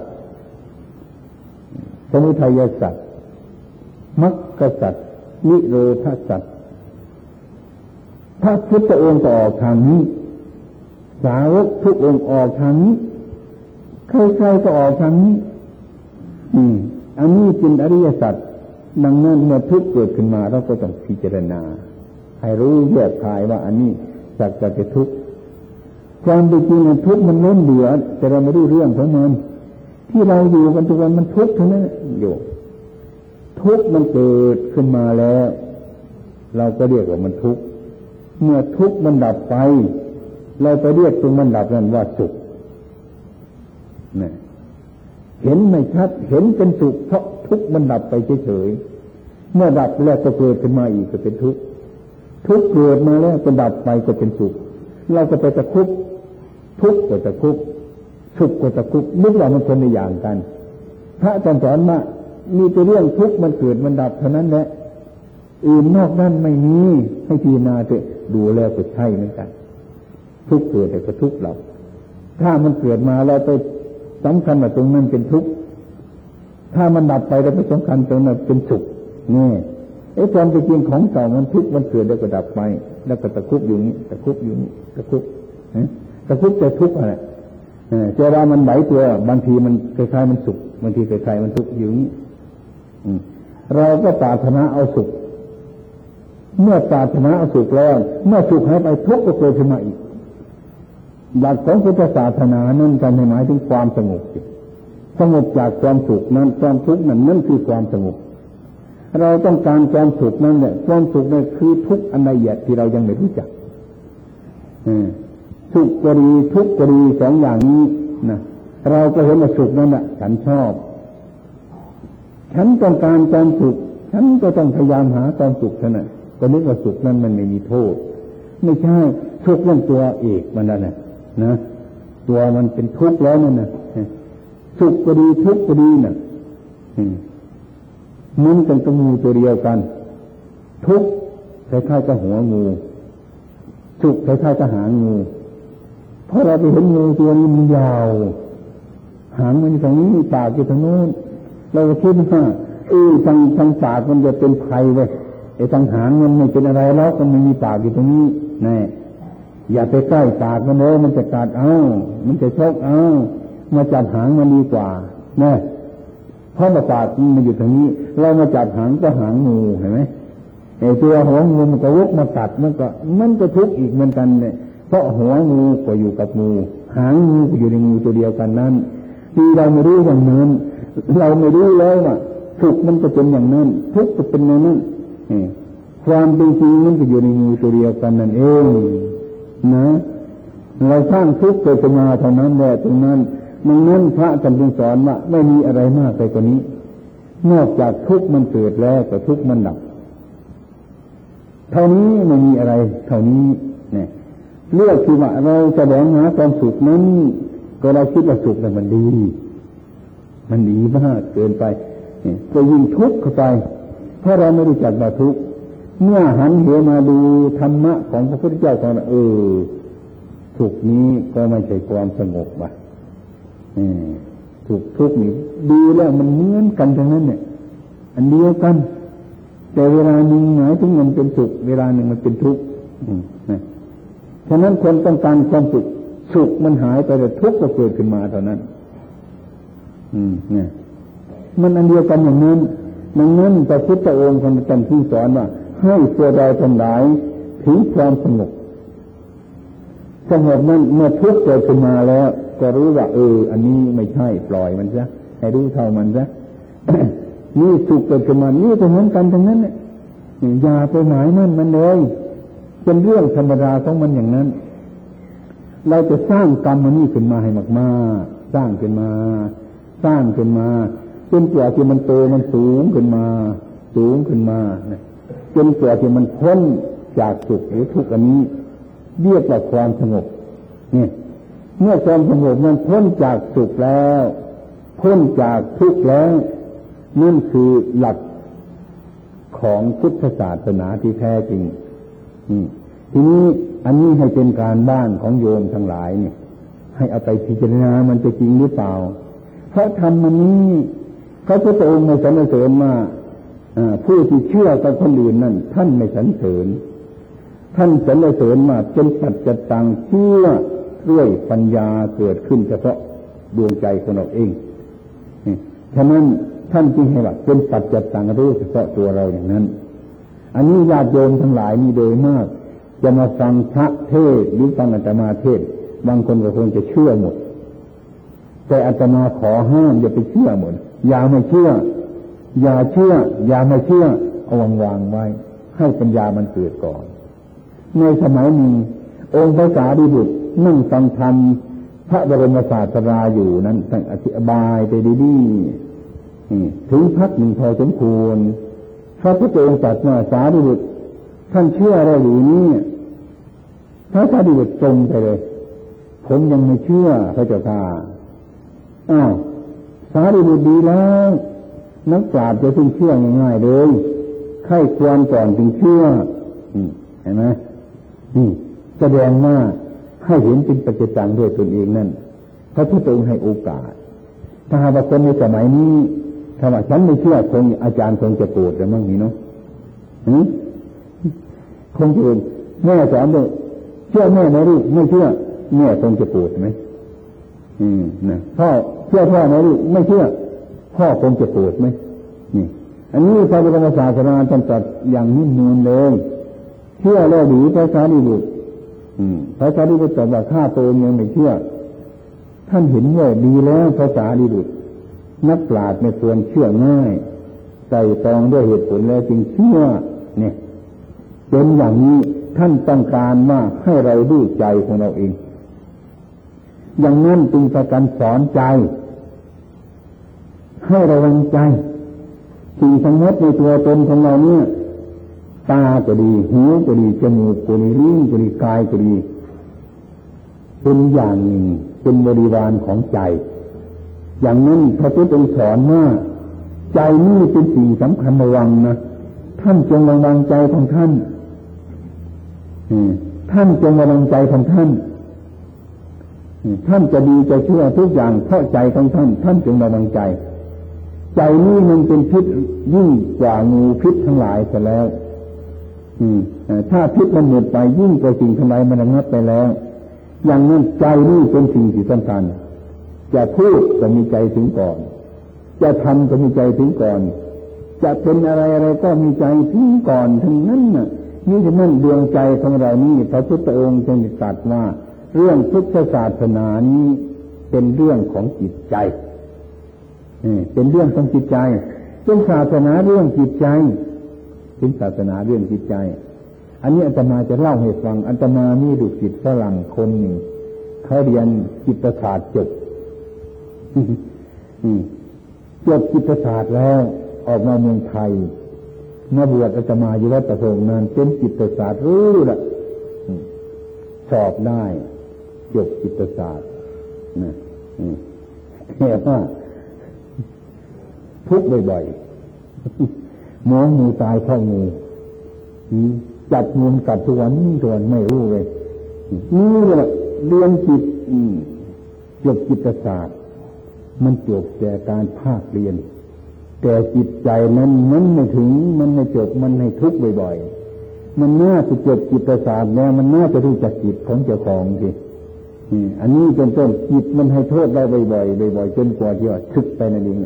สมุทัยสัจมรรคสัจนิโรธสัจพระพุทธองค์ก็ออกทางนี้สาวกทุกองค์ออกทางนี้ใครๆก็ออกทางนี้อันนี้เป็นอริยสัจดังนั้นเมื่อทุกข์เกิดขึ้นมาเราก็ต้องพิจารณาให้รู้แยกคายว่าอันนี้สัจจะทุกข์ความเป็นจริงทุกข์มันล้นเหลือแต่เราไม่รู้เรื่องของมันที่เราอยู่กันทุกวันมันทุกข์เท่านั้นอยู่ทุกข์มันเกิดขึ้นมาแล้วเราก็เรียกว่ามันทุกข์เมื่อทุกข์มันดับไปเราไปเรียกตรงมันดับนั้นว่าสุขเห็นไม่ชัดเห็นเป็นสุขเพราะทุกข์มันดับไปเฉยๆเมื่อดับแล้วก็เกิดขึ้นมาอีกก็เป็นทุกข์เกิดมาแล้วก็ดับไปก็เป็นสุขเราก็ไปตะคุบทุกข์ก็ตะคุบสุขก็ตะคุบนึกว่ามันคนในอย่างกันพระอาจารย์สอนว่ามีแต่เรื่องทุกข์มันเกิดมันดับเท่านั้นแหละอื่นนอกนั้นไม่มีให้พิจารณาเถอะดูแล้วก็ใช่เหมือนกันทุกข์เกิดแต่ก็ทุกข์ดับถ้ามันเกิดมาเราไปสำคัญว่าตรงนั้นเป็นทุกข์ถ้ามันดับไปเราไปสำคัญตรงนั้นเป็นสุขนี่ความเป็นจริงของเก่ามันทุกข์มันเกิดแล้วก็ดับไปแล้วก็ตะคุบอยู่นี้ตะคุบจะทุกข์อะไรเจอว่ามันไหวตัวบางทีมันคล้ายๆมันสุขบางทีคล้ายๆมันทุกข์อยู่นี้เราก็ปรารถนาเอาสุขเมื่อปรารถนาเอาสุขแล้วเมื่อสุขหายไปทุกข์ก็เกิดขึ้นมาอีกหลักของพุทธศาสนานั้นการหมายถึงความสงบจากความสุขนั้นความทุกข์นั่นคือความสงบเราต้องการความสุขนั่นแหละความสุขนั่นคือทุกข์อันละเอียดที่เรายังไม่รู้จักสุขก็ดีทุกข์ก็ดีสองอย่างนี้นะเราก็เห็นว่าสุขนั่นแหละฉันชอบฉันต้องการความสุขฉันก็ต้องพยายามหาความสุขเท่านั้นก็นึกว่าสุขนั้นมันไม่มีโทษไม่ใช่ทุกข์นั่นตัวเอกมันนั่นนะตัวมันเป็นทุกข์แล้วนั่นนะสุขก็ดีทุกข์ก็ดีน่ะมันเป็นตัวงูตัวเดียวกันทุกข์คล้ายๆกับหัวงูสุขคล้ายๆกับหางงูเพราะเราไปเห็นงูตัวนี้มันยาวหางมันอยู่ตรงนี้ปากอยู่ตรงโน้นเราก็คิดว่าทางปากมันจะเป็นภัยเว้ยทางหางมันไม่เป็นอะไรแล้วมันมีปากอยู่ตรงนี้แน่อย่าไปใกล้ปากมันเลยมันจะกัดมันจะชกมาจับหางมันดีกว่าแน่เพราะปากมันอยู่ตรงนี้เรามาจับหางก็หางงูเห็นไหมตัวหัวงูมันก็วกมากัดมันก็ทุกข์อีกเหมือนกันเนี่ยเพราะหัวงูก็อยู่กับงูหางงูก็อยู่ในงูตัวเดียวกันนั้นที่เราไม่รู้อย่างนั้นเราไม่รู้แล้วว่าสุขมันจะเป็นอย่างนั้นทุกข์จะเป็นอย่างนั้นความเป็นจริงมันก็อยู่ในงูตัวเดียวกันนั่นเองนะเราสร้างทุกข์เกิดขึ้นมาเท่านั้นแหละตรงนั้นพระท่านจึงสอนว่าไม่มีอะไรมากไปกว่านี้นอกจากทุกข์มันเกิดแล้วแต่ทุกข์มันดับเท่านี้ไม่มีอะไรเท่านี้เนี่ยเลือกที่ว่าเราแสวงหาความสุขนั้นก็เราคิดว่าสุขแต่มันดีมากเกินไปก็ยิ่งทุกข์เข้าไปเพราะเราไม่รู้จักว่าทุกข์เมื่อหันเหมาดูธรรมะของพระพุทธเจ้าของเราสุขนี้ก็ไม่ใช่ความสงบว่ะทุกข์นี่ดูแล้วมันเหมือนกันทั้งนั้นเนี่ยอันเดียวกันแต่เวลาหนึ่งหมายถึงมันเป็นสุขเวลาหนึ่งมันเป็นทุกข์นะฉะนั้นคนต้องการความสุขมันหายไปแต่ทุกข์ก็เกิดขึ้นมาเท่านั้นเนี่ยมันอันเดียวกันอย่างนั้นดังนั้นพระพุทธองค์ท่านที่สอนว่าให้พวกเราทั้งหลายถึงความสงบนั้นเมื่อทุกข์เกิดขึ้นมาแล้วก็รู้ว่าอันนี้ไม่ใช่ปล่อยมันซะให้รู้เท่ามันซะ นี่สุขเกิดขึ้นมานี่ก็เหมือนกันทั้งนั้นเนี่ยอย่าไปหมายมั่นมันเลยเป็นเรื่องธรรมดาของมันอย่างนั้นเราจะสร้างกรรมมันนี่ขึ้นมาให้มากๆสร้างขึ้นมาจนกว่าที่มันโตมันสูงขึ้นมาจนกว่าที่มันพ้นจากสุขหรือทุกข์อันนี้เรียกว่าความสงบเนี่ยเมื่อความสงบมันพ้นจากสุขแล้วพ้นจากทุกข์แล้วนั่นคือหลักของพุทธศาสนาที่แท้จริงทีนี้อันนี้ให้เป็นการบ้านของโยมทั้งหลายเนี่ยให้เอาไปพิจารณามันจะจริงหรือเปล่าเพราะธรรมมันนี้พระพุทธองค์ไม่สรรเสริญมาผู้ที่เชื่อกับคนอื่นนั่นท่านไม่สรรเสริญท่านสรรเสริญมาเป็นปัจจตังเชื่อด้วยปัญญาเกิดขึ้นเฉพาะดวงใจของเราเองฉะนั้นท่านจึงให้ว่าเป็นปัจจตังรู้เฉพาะตัวเราอย่างนั้นอันนี้ญาติโยมทั้งหลายนี่โดยมากจะมาฟังพระเทศหรือฟังอาตมาเทศบางคนก็คงจะเชื่อหมดแต่อาตมาขอห้ามอย่าไปเชื่อหมดอย่าไม่เชื่ออย่าไม่เชื่อเอาวางไว้ให้ปัญญามันเกิดก่อนในสมัยหนึ่งองค์พระสารีบุตรนั่งฟังธรรมพระบรมศาสดาอยู่นั้นท่านอธิบายไปดีๆถึงพักหนึ่งพอสมควรพระพุทธองค์ตรัสว่าสารีบุตรท่านเชื่ออะไรหรือนี่พระสารีบุตรตรงไปเลยผมยังไม่เชื่อพระเจ้าค่ะสารีบุตรดีแล้วนักปราชญ์จะเชื่อง่ายๆเลยไข้ควรก่อนจึงเชื่อเห็นไหมแสดงว่าให้เห็นเป็นปัจจัยด้วยตนเองนั่นพระพุทธองค์ให้โอกาสถ้าหากว่าคนในสมัยนี้ถ้าว่าฉันไม่เชื่อคงอาจารย์คงจะโกรธแล้วมั้งนี่เนาะคงจะแม่สอนเลยเชื่อแม่ไหมลูกไม่เชื่อแม่คงจะโกรธไหมนะพ่อเชื่อพ่อไหมลูกไม่เชื่อพ่อคงจะโกรธไหมนี่อันนี้พระบรมศาสดาท่านตรัสอย่างนิ่มนวลเลยเชื่อแล้วหรือพระสารีบุตรพระสารีบุตรตรัสว่าข้าพระองค์ยังไม่เชื่อท่านเห็นว่าดีแล้วพระสารีบุตรนักปราชญ์ไม่ควรเชื่อง่ายไตร่ตรองด้วยเหตุผลแล้วจึงเชื่อเนี่ยเป็นอย่างนี้ท่านต้องการว่าให้เราดูใจของเราเองอย่างนั้นจึงประกันสอนใจให้ระวังใจสิ่งทั้งหมดในตัวตนของเราเนี่ยตาก็ดีหูก็ดีจมูกก็ดีลิ้นก็ดีกายก็ดีเป็นอย่างหนึ่งเป็นบริวารของใจอย่างนั้นพระพุทธองค์สอนว่าใจนี่เป็นสิ่งสำคัญระวังนะท่านจงระวังใจของท่านท่านจงระวังใจของท่านท่านจะดีจะชั่วทุกอย่างเพราะใจของท่านท่านจงระวังใจใจนี่มันเป็นพิษยิ่งกว่างูพิษทั้งหลายเสียแล้วถ้าพิษมันหมดไปยิ่งกว่าสิ่งทั้งหลายมันระงับไปแล้วอย่างนั้นใจนี่เป็นสิ่งที่สำคัญจะพูดก็มีใจถึงก่อนจะทำก็มีใจถึงก่อนจะเป็นอะไรก็มีใจถึงก่อนทั้งนั้นน่ะนี่ฉะนั้นดวงใจของเรานี่พระพุทธองค์จึงตรัสว่าเรื่องพุทธศาสนานี้เป็นเรื่องของจิตใจเป็นเรื่องของจิตใจเป็นศาสนาเรื่องจิตใจเป็นศาสนาเรื่องจิตใจอันนี้อาตมาจะเล่าให้ฟังอาตมานี่ลูกศิษย์ฝรั่งคนหนึ่งเขาเรียนจิตศาสตร์จบจิตศาสตร์แล้วออกมาเมืองไทยมาบวชอาตมาอยู่วัดประสงค์นั้นเป็นจิตศาสตร์รู้ละสอบได้จบจิตศาสตร์นะแต่ว่าทุกข์บ่อยๆหมองูตายเพราะงูจับงูกัดทุกวันไม่รู้เลยนี่แหละเรียนจิตจบจิตศาสตร์มันจบแต่การภาคเรียนแต่จิตใจนั้นมันไม่ถึงมันไม่จบมันให้ทุกข์บ่อยๆมันน่าจะจบจิตศาสตร์แล้วมันน่าจะรู้จักจิตของเจ้าของสิอันนี้เป็นต้นจิตมันให้โทษเราบ่อยๆจนกว่าที่ว่าทึกไปนั่นเอง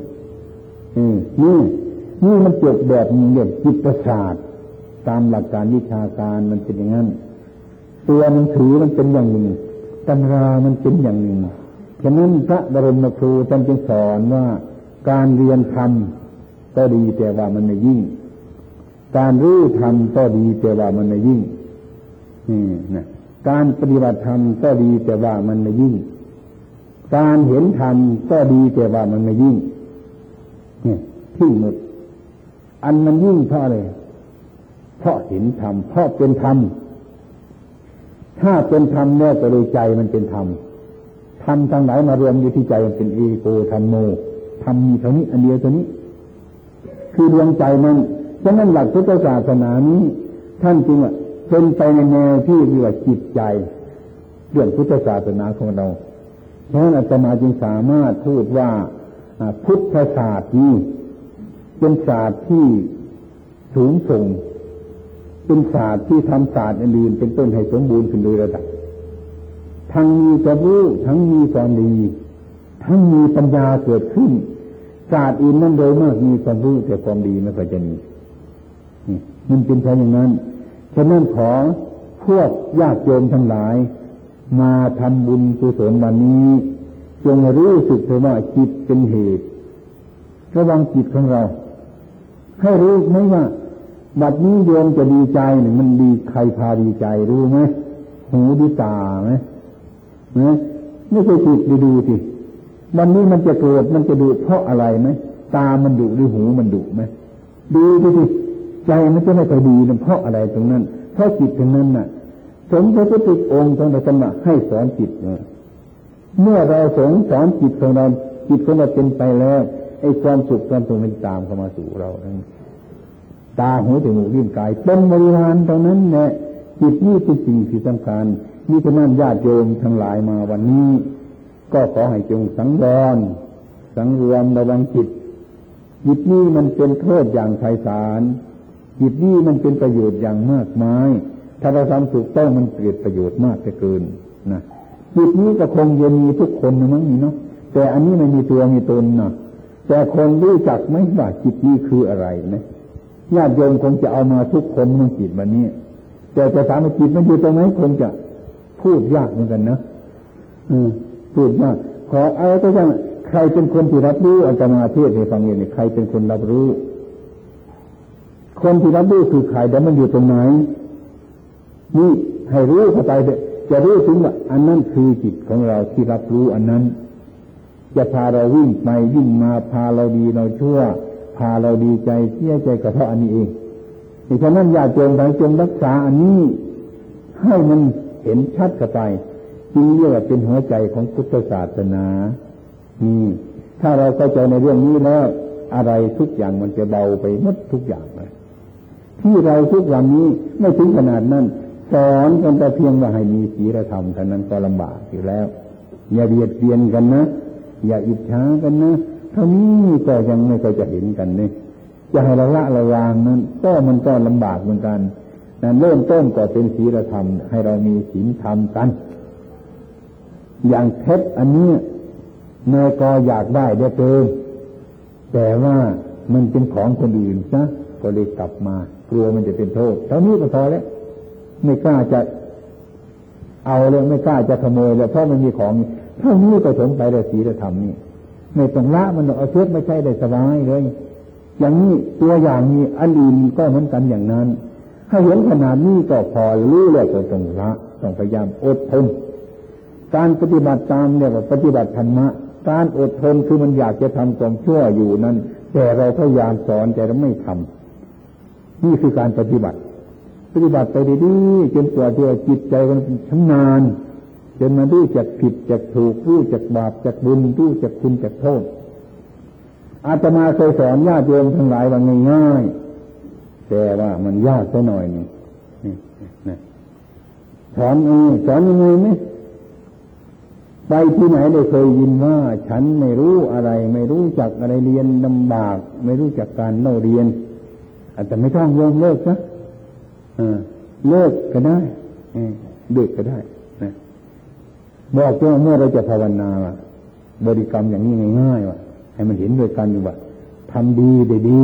นี่มันจบแบบนี้เรียกจิตศาสตร์ตามหลักการวิชาการมันเป็นอย่างนั้นตัวหนังสือมันเป็นอย่างหนึ่งตำรามันเป็นอย่างหนึ่งฉะนั้นพระบรมครูท่านจึงสอนว่าการเรียนธรรมก็ดีแต่ว่ามันไม่ยิ่งการรู้ธรรมก็ดีแต่ว่ามันไม่ยิ่งนะการปฏิบัติธรรมก็ดีแต่ว่ามันไม่ยิ่งการเห็นธรรมก็ดีแต่ว่ามันไม่ยิ่งที่หมดอันมันยิ่งเพราะอะไรเพราะเห็นธรรมเพราะเป็นธรรมถ้าเป็นธรรมแล้วก็โดยใจมันเป็นธรรมธรรมทั้งหลายมารวมอยู่ที่ใจมันเป็นเอโกธรรมโมธรรมมีเท่านี้อันเดียวเท่านี้คือดวงใจมันฉะนั้นหลักพุทธศาสนานี้ท่านจึงว่าเป็นไปในแนวที่เรียกว่าจิตใจเรื่องพุทธศาสนาของเราฉะนั้นอาตมาจึงสามารถพูดว่าพุทธศาสตร์นี้เป็นศาสตร์ที่สูงส่งเป็นศาสตร์ที่ทำศาสตร์อื่นเป็นต้นให้สมบูรณ์ขึ้นโดยระดับทั้งมีความรู้ทั้งมีความดีทั้งมีปัญญาเกิดขึ้นศาสตร์อื่นนั้นโดยมากมีความรู้แต่ความดีไม่ค่อยจะมีมันเป็นเพราะอย่างนั้นฉะนั้นขอพวกญาติโยมทั้งหลายมาทำบุญกุศลวันนี้จงรู้สึกเถิดว่าจิตเป็นเหตุระวังจิตของเราให้รู้ไหมว่าบัดนี้โยมจะดีใจหนึ่งมันดีใครพาดีใจรู้ไหมหูดีตาไหมไม่ใช่จิตดูสิวันนี้มันจะโกรธมันจะดุเพราะอะไรไหมตามันดุหรือหูมันดุไหมดูสิใจมันจะไม่ค่อยดีเพราะอะไรตรงนั้นเพราะจิตตรงนั้นน่ะสมพระพุทธองค์ทรงธรรมะให้สอนจิตเมื่อเราสอนจิตของเราจิตของเราเป็นไปแล้วไอ้ความสุขความทุกข์มันตามเข้ามาสู่เราตาหูจมูกลิ้นกายเป็นบริวารตรงนั้นแหละจิตนี่เป็นสิ่งที่สำคัญนี่ฉะนั้นญาติโยมทั้งหลายมาวันนี้ก็ขอให้จงสังวรสังรวมระวังจิตนี่มันเป็นโทษอย่างไพศาลจิตนี่มันเป็นประโยชน์อย่างมากมายถ้าเราทำถูกต้องมันเกิดประโยชน์มากเกินนะจิตนี้ก็คงจะมีทุกคนนะมั้งนี่เนาะแต่อันนี้ไม่มีตัวมีตนนะแต่คนรู้จักไหมว่าจิตนี้คืออะไรนะญาติโยมคงจะเอามาทุกคนมันจิตวันนี้แต่จะถามว่าจิตมันอยู่ตรงไหนคงจะพูดยากเหมือนกันนะพูดยากขอเอาตัวอย่างใครเป็นคนที่รับรู้อาจารย์เทศน์ให้ฟังอย่างนี้ใครเป็นคนรับรู้คนที่รับรู้คือใครแต่มันอยู่ตรงไหนนี่ให้รู้เข้าไปจะรู้ถึงว่าอันนั้นคือจิตของเราที่รับรู้อันนั้นจะพาเราวิ่งไปวิ่งมาพาเราดีเราชั่วพาเราดีใจเสียใจก็เพราะอันนี้เองฉะนั้นอย่าจงรักษาอันนี้ให้มันเห็นชัดเข้าไปจึงเรียกว่าเป็นหัวใจของพุทธศาสนาถ้าเราเข้าใจในเรื่องนี้แล้วอะไรทุกอย่างมันจะเบาไปหมดทุกอย่างเลยที่เราทุกวันนี้ไม่ถึงขนาดนั้นสอนกันแต่เพียงว่าให้มีศีลธรรมเท่านั้นก็ลำบากอยู่แล้วอย่าเบียดเบียนกันนะอย่าอิจฉากันนะเท่านี้ก็ยังไม่เคยจะเห็นกันเลยจะให้เราละระวางนั้นก็มันก็ลำบากเหมือนกันนั่นเริ่มต้นก็เป็นศีลธรรมให้เรามีศีลธรรมกันอย่างเพชรอันนี้นายกอยากได้ได้เติมแต่ว่ามันเป็นของคนอื่นนะก็เลยกลับมากลัวมันจะเป็นโทษเท่านี้ก็พอแล้วไม่กล้าจะเอาเลยไม่กล้าจะขโมยเลยเพราะมันมีของเท่านี้ก็สมไปเลยศีลธรรมนี่ไม่ต้องละมันเอาเชือกไม่ใช่ได้สบายเลยอย่างนี้ตัวอย่างนี้อันอื่นก็เหมือนกันอย่างนั้นถ้าเห็นขนาดนี้ก็พอรู้แล้วก็ต้องละต้องพยายามอดทนการปฏิบัติตามเนี่ยว่าปฏิบัติธรรมะการอดทนคือมันอยากจะทำความชั่วอยู่นั้นแต่เราพยายามสอนแต่เราไม่ทำนี่คือการปฏิบัติไปดีๆจนกว่าที่จิตใจมันชำนาญจนมันรู้จักผิดจักถูกรู้จักบาปจักบุญรู้จักคุณจักโทษอาตมาเคยสอนญาติโยมทั้งหลายว่าง่ายๆแต่ว่ามันยากซะหน่อยนึงสอนยังไงไหมไปที่ไหนได้เคยยินว่าฉันไม่รู้อะไรไม่รู้จักอะไรเรียนลำบากไม่รู้จักการเล่าเรียนอาจจะไม่ต้องโยมเลิกนะเลิกก็ได้เลิกก็ได้นะบอกว่าเมื่อเราจะภาวนาบริกรรมอย่างนี้ง่ายๆว่าให้มันเห็นด้วยกันอยู่ว่าทำดีได้ดี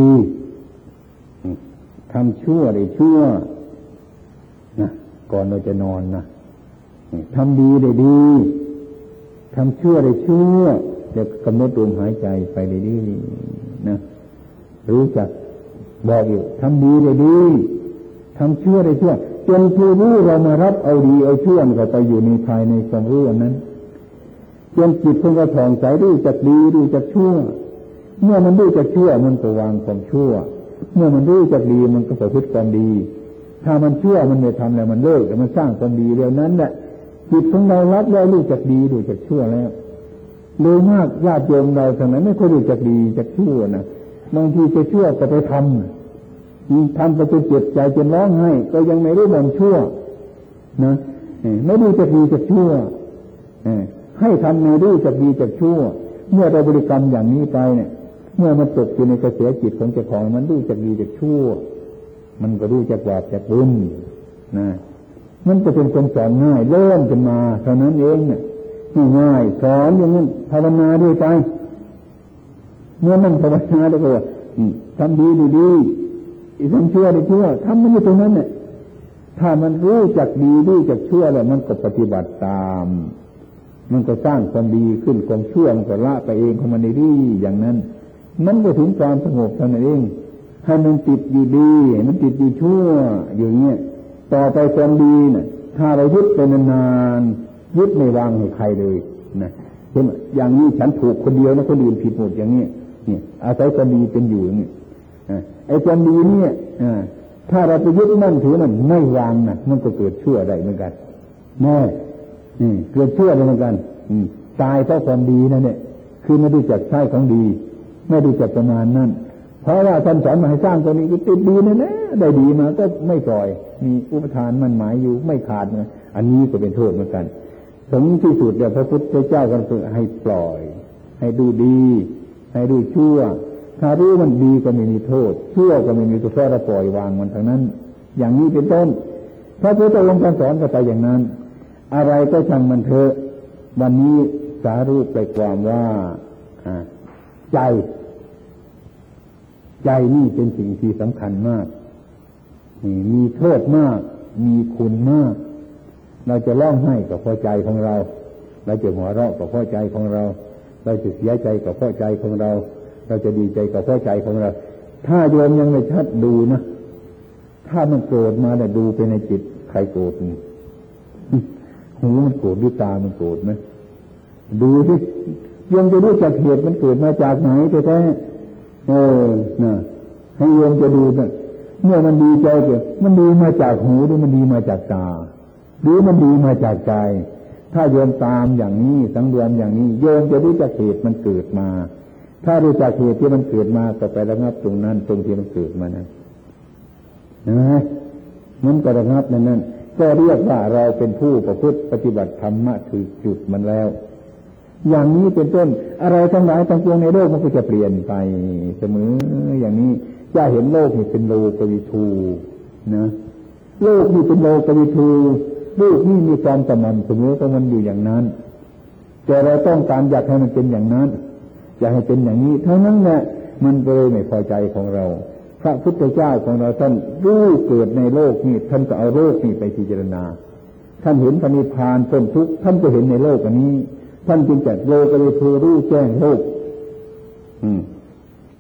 ทำชั่วได้ชั่วนะก่อนเราจะนอนนะทำดีได้ดีทำชั่วได้ชั่วเดี๋ยวกำหนดลมหายใจไปได้ดีนะรู้จักบอกอยู่ทำดีได้ดีทำชั่วได้ชั่วจนผู้รู้เรามารับเอาดีเอาชั่วก็ไปอยู่ในภายในความรู้อันนั้นจนจิตของเราผ่องใสรู้จักดีรู้จักชั่วเมื่อมันรู้จักชั่วมันก็วางความชั่วเมื่อมันรู้จักดีมันก็ประพฤติความดีถ้ามันชั่วมันไม่ทำแล้วมันเลิกแล้วมันสร้างความดีเรื่องนั้นแหละจิตของเรารับแล้วรู้จักดีรู้จักชั่วแล้วโดยมากญาติโยมเราทั้งนั้นไม่ค่อยรู้จักดีจักชั่วนะบางทีจะชั่วก็ไปทำไปจนเจ็บใจจนร้องไห้ก็ยังไม่รู้มันชั่วนะไม่รู้จักดีจักชั่วให้ทำในรู้จักดีจักชั่วเมื่อเราบริกรรมอย่างนี้ไปเนี่ยเมื่อมันตกอยู่ในกระแสจิตของเจ้าของมันรู้จักดีจักชั่วมันก็รู้จักบาปจักบุญนะมันจะเป็นคนสอนง่ายเริ่มขึ้นมาเท่านั้นเองเนี่ยง่ายสอนอย่างนั้นภาวนาด้วยใจเมื่อมันภาวนาแล้วก็ทำดีดีทำชั่วดีชั่วทำมันอยู่ตรงนั้นเนี่ยถ้ามันรู้จักดีรู้จักชั่วแล้วมันก็ปฏิบัติตามมันก็สร้างความดีขึ้นความชั่วมันก็ละไปเองของมันดีอย่างนั้นมันก็ถึงความสงบเท่านั้นเองให้มันติดอยู่ดีมันติดอยู่ชั่วอย่างเงี้ยต่อไปความดีน่ะถ้าเรายึดไปนานๆยึดไม่วางให้ใครเลยนะเช่นอย่างนี้ฉันถูกคนเดียวนะคนอื่นผิดหมดอย่างนี้เนี่ยอาศัยความดีเป็นอยู่นี่ไอ้ความดีเนี่ยถ้าเราไปยึดมั่นถือมันไม่วางนะมันก็เกิดชั่วได้เหมือนกันแน่เกิดชั่วได้เหมือนกันตายเพราะความดีนั่นเนี่ยคือไม่รู้จักใช้ของดีไม่รู้จักประมาณนั้นเพราะว่าท่านสอนมาให้สร้างตัวนี้ก็ติดดีนั่นแหละได้ดีมาก็ไม่ปล่อยมีอุปทานมันหมายอยู่ไม่ขาดนะอันนี้ก็เป็นโทษเหมือนกันถึงที่สุดเดี๋ยวพระพุทธเจ้าก็ฝึกให้ปล่อยให้ดูดีให้ดูชั่วถ้ารู้มันดีก็ไม่มีโทษชั่วก็ไม่มีโทษเพราะเราปล่อยวางมันทั้งนั้นอย่างนี้เป็นต้นพระพุทธองค์สอนก็ไปอย่างนั้นอะไรก็ช่างมันเถอะวันนี้สารุปไปความว่าใจนี่เป็นสิ่งที่สำคัญมากมีโทษมากมีคุณมากเราจะร้องไห้กับพอใจของเราเราจะหัวเราะกับพอใจของเราเราจะเสียใจกับพอใจของเราเราจะดีใจกับพอใจของเราถ้าโยมยังไม่ชัดดูนะถ้ามันโกรธมาแต่ดูไปในจิตใครโกรธหูมันโกรธหรือตามันโกรธไหมดูสิโยมจะรู้จักเหตุมันเกิดมาจากไหนแท้นะให้โยมจะดูนะเมื่อมันดีใจเกิดมันดีมาจากหูหรือมันดีมาจากตาหรือมันดีมาจากใจถ้าโยมตามอย่างนี้สังรวมอย่างนี้โยมจะรู้จักเหตุมันเกิดมาถ้ารู้จักเหตุที่มันเกิดมาก็ไประงับตรงนั้นตรงที่มันเกิดมานั้นนะมันก็ระงับนั้นก็เรียกว่าเราเป็นผู้ประพฤติปฏิบัติธรรมะถึงจุดมันแล้วอย่างนี้เป็นต้นอะไรทั้งหลายทั้งปวงในโลกมันก็จะเปลี่ยนไปเสมออย่างนี้จะเห็นโลกนี่เป็นโลกวิทูนะโลกนี่เป็นโลกวิทูโลกนี่มีความสม่ำเสมอของมันอยู่อย่างนั้นแต่เราต้องการอยากให้มันเป็นอย่างนั้นอยากให้เป็นอย่างนี้เท่านั้นแหละมันก็เลยไม่พอใจของเราพระพุทธเจ้าของเราท่านรู้เกิดในโลกนี้ท่านก็เอาโลกนี้ไปพิจารณาท่านเห็นพระนิพพานพ้นทุกข์ท่านก็เห็นในโลกอันนี้ท่านจึงจัดโลกวิทูรู้แจ้งโลก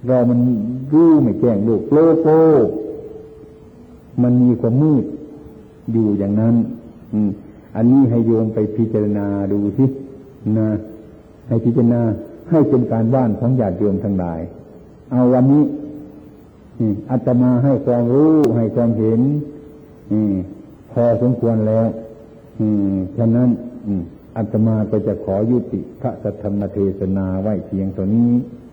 เรามันรู้ไม่แจ้งโลกโลโก้มันมีความมืดอยู่อย่างนั้นอันนี้ให้โยมไปพิจารณาดูสินะให้พิจารณาให้เป็นการบ้านของญาติโยมทั้งหลายเอาวันนี้อาตมาให้ความรู้ให้ความเห็นพอสมควรแล้วฉะนั้นอาตมาก็จะขอยุติพระสัทธรรมเทศนาไว้เพียงเท่านี้